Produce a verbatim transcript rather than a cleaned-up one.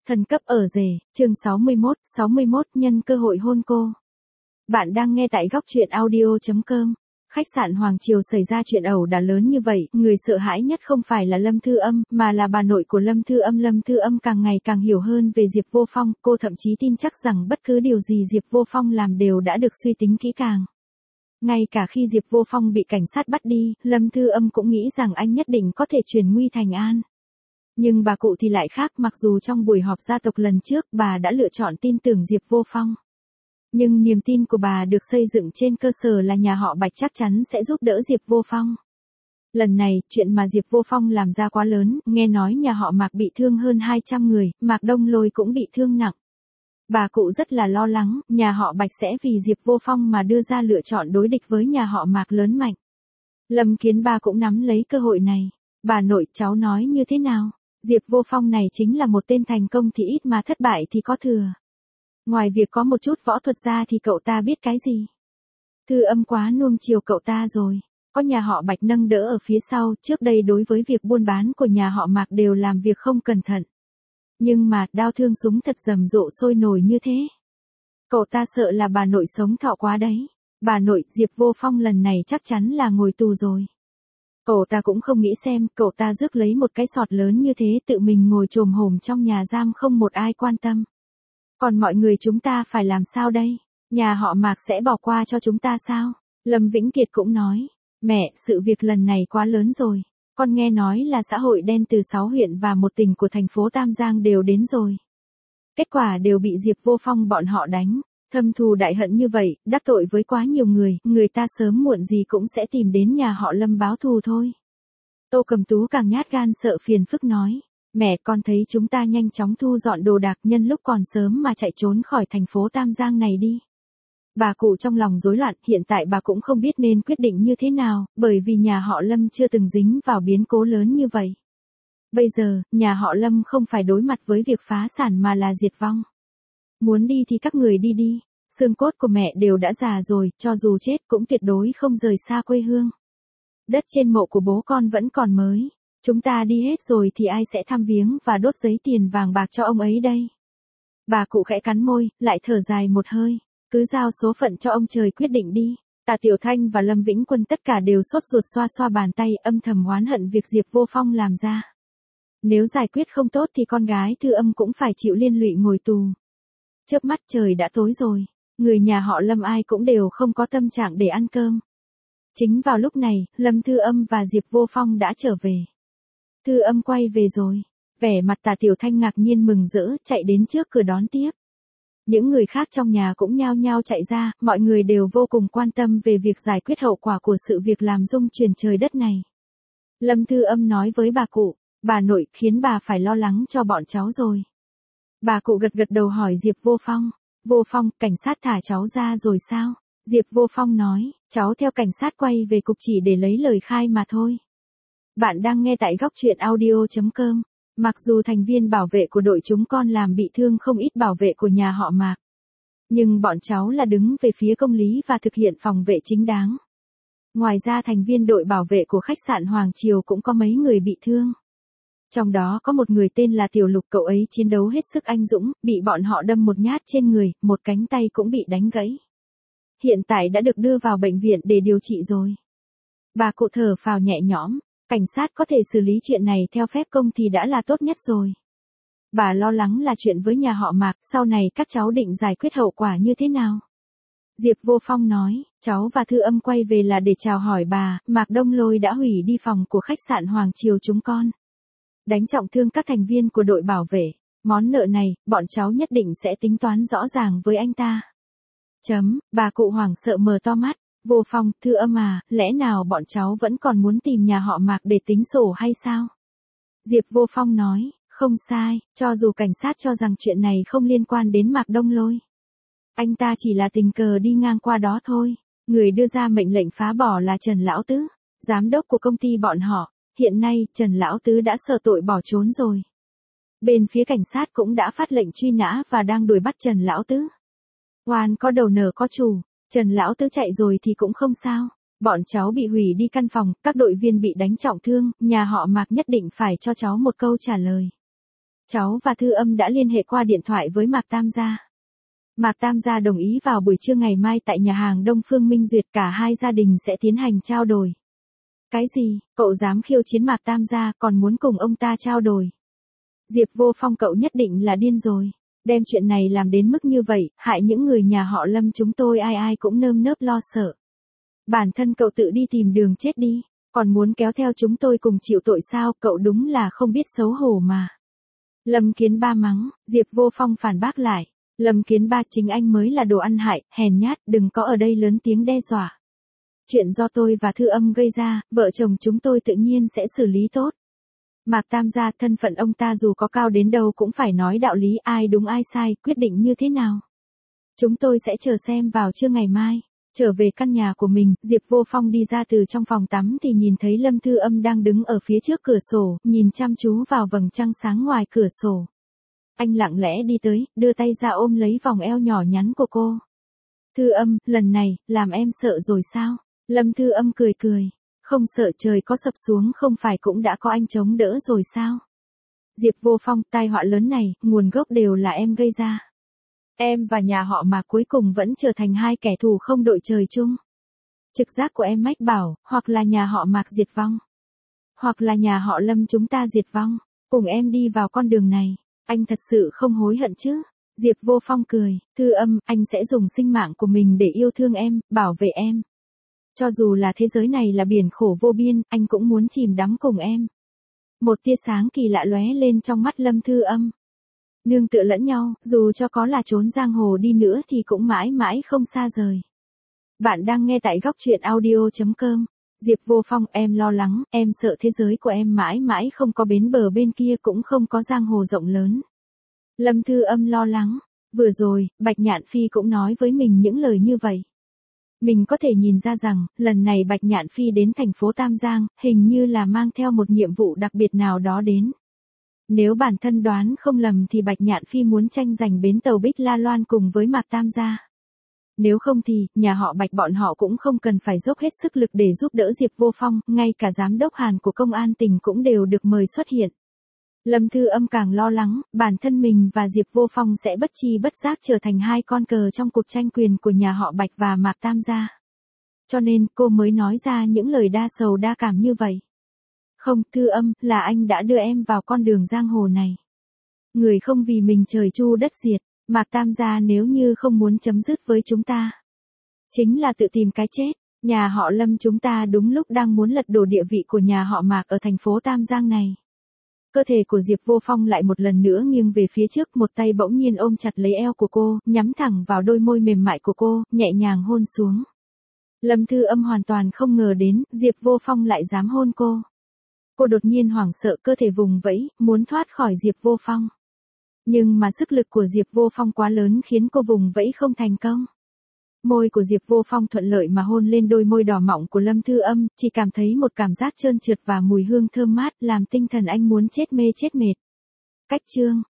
Thần cấp ở rể, chương sáu mươi mốt, sáu mươi mốt nhân cơ hội hôn cô. Bạn đang nghe tại góc truyện audio chấm com. Khách sạn Hoàng Triều xảy ra chuyện ẩu đả lớn như vậy, người sợ hãi nhất không phải là Lâm Thư Âm, mà là bà nội của Lâm Thư Âm. Lâm Thư Âm càng ngày càng hiểu hơn về Diệp Vô Phong, cô thậm chí tin chắc rằng bất cứ điều gì Diệp Vô Phong làm đều đã được suy tính kỹ càng. Ngay cả khi Diệp Vô Phong bị cảnh sát bắt đi, Lâm Thư Âm cũng nghĩ rằng anh nhất định có thể chuyển nguy thành an. Nhưng bà cụ thì lại khác, mặc dù trong buổi họp gia tộc lần trước bà đã lựa chọn tin tưởng Diệp Vô Phong. Nhưng niềm tin của bà được xây dựng trên cơ sở là nhà họ Bạch chắc chắn sẽ giúp đỡ Diệp Vô Phong. Lần này, chuyện mà Diệp Vô Phong làm ra quá lớn, nghe nói nhà họ Mạc bị thương hơn hai trăm người, Mạc Đông Lôi cũng bị thương nặng. Bà cụ rất là lo lắng, nhà họ Bạch sẽ vì Diệp Vô Phong mà đưa ra lựa chọn đối địch với nhà họ Mạc lớn mạnh. Lâm Kiến Ba cũng nắm lấy cơ hội này. Bà nội, cháu nói như thế nào? Diệp Vô Phong này chính là một tên thành công thì ít mà thất bại thì có thừa. Ngoài việc có một chút võ thuật ra thì cậu ta biết cái gì? Thư Âm quá nuông chiều cậu ta rồi. Có nhà họ Bạch nâng đỡ ở phía sau, trước đây đối với việc buôn bán của nhà họ Mạc đều làm việc không cẩn thận. Nhưng mà, đao thương súng thật rầm rộ sôi nổi như thế. Cậu ta sợ là bà nội sống thọ quá đấy. Bà nội, Diệp Vô Phong lần này chắc chắn là ngồi tù rồi. Cậu ta cũng không nghĩ xem, cậu ta rước lấy một cái sọt lớn như thế tự mình ngồi chồm hổm trong nhà giam không một ai quan tâm. Còn mọi người chúng ta phải làm sao đây? Nhà họ Mạc sẽ bỏ qua cho chúng ta sao? Lâm Vĩnh Kiệt cũng nói, mẹ, sự việc lần này quá lớn rồi. Con nghe nói là xã hội đen từ sáu huyện và một tỉnh của thành phố Tam Giang đều đến rồi. Kết quả đều bị Diệp Vô Phong bọn họ đánh. Thâm thù đại hận như vậy, đắc tội với quá nhiều người, người ta sớm muộn gì cũng sẽ tìm đến nhà họ Lâm báo thù thôi. Tô Cầm Tú càng nhát gan sợ phiền phức nói, mẹ, con thấy chúng ta nhanh chóng thu dọn đồ đạc nhân lúc còn sớm mà chạy trốn khỏi thành phố Tam Giang này đi. Bà cụ trong lòng rối loạn, hiện tại bà cũng không biết nên quyết định như thế nào, bởi vì nhà họ Lâm chưa từng dính vào biến cố lớn như vậy. Bây giờ, nhà họ Lâm không phải đối mặt với việc phá sản mà là diệt vong. Muốn đi thì các người đi đi, xương cốt của mẹ đều đã già rồi, cho dù chết cũng tuyệt đối không rời xa quê hương. Đất trên mộ của bố con vẫn còn mới, chúng ta đi hết rồi thì ai sẽ thăm viếng và đốt giấy tiền vàng bạc cho ông ấy đây? Bà cụ khẽ cắn môi, lại thở dài một hơi, cứ giao số phận cho ông trời quyết định đi. Tà Tiểu Thanh và Lâm Vĩnh Quân tất cả đều sốt ruột xoa xoa bàn tay, âm thầm oán hận việc Diệp Vô Phong làm ra. Nếu giải quyết không tốt thì con gái Thư Âm cũng phải chịu liên lụy ngồi tù. Chớp mắt trời đã tối rồi, người nhà họ Lâm ai cũng đều không có tâm trạng để ăn cơm. Chính vào lúc này, Lâm Thư Âm và Diệp Vô Phong đã trở về. Thư Âm quay về rồi, vẻ mặt Tà Tiểu Thanh ngạc nhiên mừng rỡ, chạy đến trước cửa đón tiếp. Những người khác trong nhà cũng nhao nhao chạy ra, mọi người đều vô cùng quan tâm về việc giải quyết hậu quả của sự việc làm rung chuyển trời đất này. Lâm Thư Âm nói với bà cụ, bà nội, khiến bà phải lo lắng cho bọn cháu rồi. Bà cụ gật gật đầu hỏi Diệp Vô Phong, Vô Phong, cảnh sát thả cháu ra rồi sao? Diệp Vô Phong nói, cháu theo cảnh sát quay về cục chỉ để lấy lời khai mà thôi. Bạn đang nghe tại góc truyện audio chấm com. Mặc dù thành viên bảo vệ của đội chúng con làm bị thương không ít bảo vệ của nhà họ Mạc, nhưng bọn cháu là đứng về phía công lý và thực hiện phòng vệ chính đáng. Ngoài ra thành viên đội bảo vệ của khách sạn Hoàng Triều cũng có mấy người bị thương. Trong đó có một người tên là Tiểu Lục, cậu ấy chiến đấu hết sức anh dũng, bị bọn họ đâm một nhát trên người, một cánh tay cũng bị đánh gãy. Hiện tại đã được đưa vào bệnh viện để điều trị rồi. Bà cụ thở phào nhẹ nhõm, cảnh sát có thể xử lý chuyện này theo phép công thì đã là tốt nhất rồi. Bà lo lắng là chuyện với nhà họ Mạc, sau này các cháu định giải quyết hậu quả như thế nào? Diệp Vô Phong nói, cháu và Thư Âm quay về là để chào hỏi bà, Mạc Đông Lôi đã hủy đi phòng của khách sạn Hoàng Triều chúng con. Đánh trọng thương các thành viên của đội bảo vệ, món nợ này, bọn cháu nhất định sẽ tính toán rõ ràng với anh ta. Chấm, bà cụ hoảng sợ mở to mắt, Vô Phong, Thư Âm à, lẽ nào bọn cháu vẫn còn muốn tìm nhà họ Mạc để tính sổ hay sao? Diệp Vô Phong nói, không sai, cho dù cảnh sát cho rằng chuyện này không liên quan đến Mạc Đông Lôi. Anh ta chỉ là tình cờ đi ngang qua đó thôi, người đưa ra mệnh lệnh phá bỏ là Trần Lão Tứ, giám đốc của công ty bọn họ. Hiện nay, Trần Lão Tứ đã sợ tội bỏ trốn rồi. Bên phía cảnh sát cũng đã phát lệnh truy nã và đang đuổi bắt Trần Lão Tứ. Oan có đầu nợ có chủ, Trần Lão Tứ chạy rồi thì cũng không sao. Bọn cháu bị hủy đi căn phòng, các đội viên bị đánh trọng thương, nhà họ Mạc nhất định phải cho cháu một câu trả lời. Cháu và Thư Âm đã liên hệ qua điện thoại với Mạc Tam gia. Mạc Tam gia đồng ý vào buổi trưa ngày mai tại nhà hàng Đông Phương Minh Duyệt, cả hai gia đình sẽ tiến hành trao đổi. Cái gì, cậu dám khiêu chiến Mạc Tam gia còn muốn cùng ông ta trao đổi? Diệp Vô Phong, cậu nhất định là điên rồi. Đem chuyện này làm đến mức như vậy, hại những người nhà họ Lâm chúng tôi ai ai cũng nơm nớp lo sợ. Bản thân cậu tự đi tìm đường chết đi, còn muốn kéo theo chúng tôi cùng chịu tội sao, cậu đúng là không biết xấu hổ mà. Lâm Kiến Ba mắng, Diệp Vô Phong phản bác lại. Lâm Kiến Ba, chính anh mới là đồ ăn hại, hèn nhát, đừng có ở đây lớn tiếng đe dọa. Chuyện do tôi và Thư Âm gây ra, vợ chồng chúng tôi tự nhiên sẽ xử lý tốt. Mạc Tam gia, thân phận ông ta dù có cao đến đâu cũng phải nói đạo lý, ai đúng ai sai, quyết định như thế nào. Chúng tôi sẽ chờ xem vào trưa ngày mai. Trở về căn nhà của mình, Diệp Vô Phong đi ra từ trong phòng tắm thì nhìn thấy Lâm Thư Âm đang đứng ở phía trước cửa sổ, nhìn chăm chú vào vầng trăng sáng ngoài cửa sổ. Anh lặng lẽ đi tới, đưa tay ra ôm lấy vòng eo nhỏ nhắn của cô. Thư Âm, lần này, làm em sợ rồi sao? Lâm Thư Âm cười cười. Không sợ, trời có sập xuống không phải cũng đã có anh chống đỡ rồi sao? Diệp Vô Phong, tai họa lớn này, nguồn gốc đều là em gây ra. Em và nhà họ Mạc cuối cùng vẫn trở thành hai kẻ thù không đội trời chung. Trực giác của em mách bảo, hoặc là nhà họ Mạc diệt vong, hoặc là nhà họ Lâm chúng ta diệt vong. Cùng em đi vào con đường này, anh thật sự không hối hận chứ? Diệp Vô Phong cười, Thư Âm, anh sẽ dùng sinh mạng của mình để yêu thương em, bảo vệ em. Cho dù là thế giới này là biển khổ vô biên, anh cũng muốn chìm đắm cùng em. Một tia sáng kỳ lạ lóe lên trong mắt Lâm Thư Âm. Nương tựa lẫn nhau, dù cho có là trốn giang hồ đi nữa thì cũng mãi mãi không xa rời. Bạn đang nghe tại góc truyện audio chấm com. Diệp Vô Phong, em lo lắng, em sợ thế giới của em mãi mãi không có bến bờ bên kia cũng không có giang hồ rộng lớn. Lâm Thư Âm lo lắng, vừa rồi, Bạch Nhạn Phi cũng nói với mình những lời như vậy. Mình có thể nhìn ra rằng, lần này Bạch Nhạn Phi đến thành phố Tam Giang, hình như là mang theo một nhiệm vụ đặc biệt nào đó đến. Nếu bản thân đoán không lầm thì Bạch Nhạn Phi muốn tranh giành bến tàu Bích La Loan cùng với Mạc Tam gia. Nếu không thì, nhà họ Bạch bọn họ cũng không cần phải dốc hết sức lực để giúp đỡ Diệp Vô Phong, ngay cả giám đốc Hàn của công an tỉnh cũng đều được mời xuất hiện. Lâm Thư Âm càng lo lắng, bản thân mình và Diệp Vô Phong sẽ bất chi bất giác trở thành hai con cờ trong cuộc tranh quyền của nhà họ Bạch và Mạc Tam gia. Cho nên, cô mới nói ra những lời đa sầu đa cảm như vậy. Không, Thư Âm, là anh đã đưa em vào con đường giang hồ này. Người không vì mình trời chu đất diệt, Mạc Tam gia nếu như không muốn chấm dứt với chúng ta, chính là tự tìm cái chết. Nhà họ Lâm chúng ta đúng lúc đang muốn lật đổ địa vị của nhà họ Mạc ở thành phố Tam Giang này. Cơ thể của Diệp Vô Phong lại một lần nữa nghiêng về phía trước, một tay bỗng nhiên ôm chặt lấy eo của cô, nhắm thẳng vào đôi môi mềm mại của cô, nhẹ nhàng hôn xuống. Lâm Thư Âm hoàn toàn không ngờ đến, Diệp Vô Phong lại dám hôn cô. Cô đột nhiên hoảng sợ, cơ thể vùng vẫy, muốn thoát khỏi Diệp Vô Phong. Nhưng mà sức lực của Diệp Vô Phong quá lớn khiến cô vùng vẫy không thành công. Môi của Diệp Vô Phong thuận lợi mà hôn lên đôi môi đỏ mọng của Lâm Thư Âm, chỉ cảm thấy một cảm giác trơn trượt và mùi hương thơm mát làm tinh thần anh muốn chết mê chết mệt. Cách chương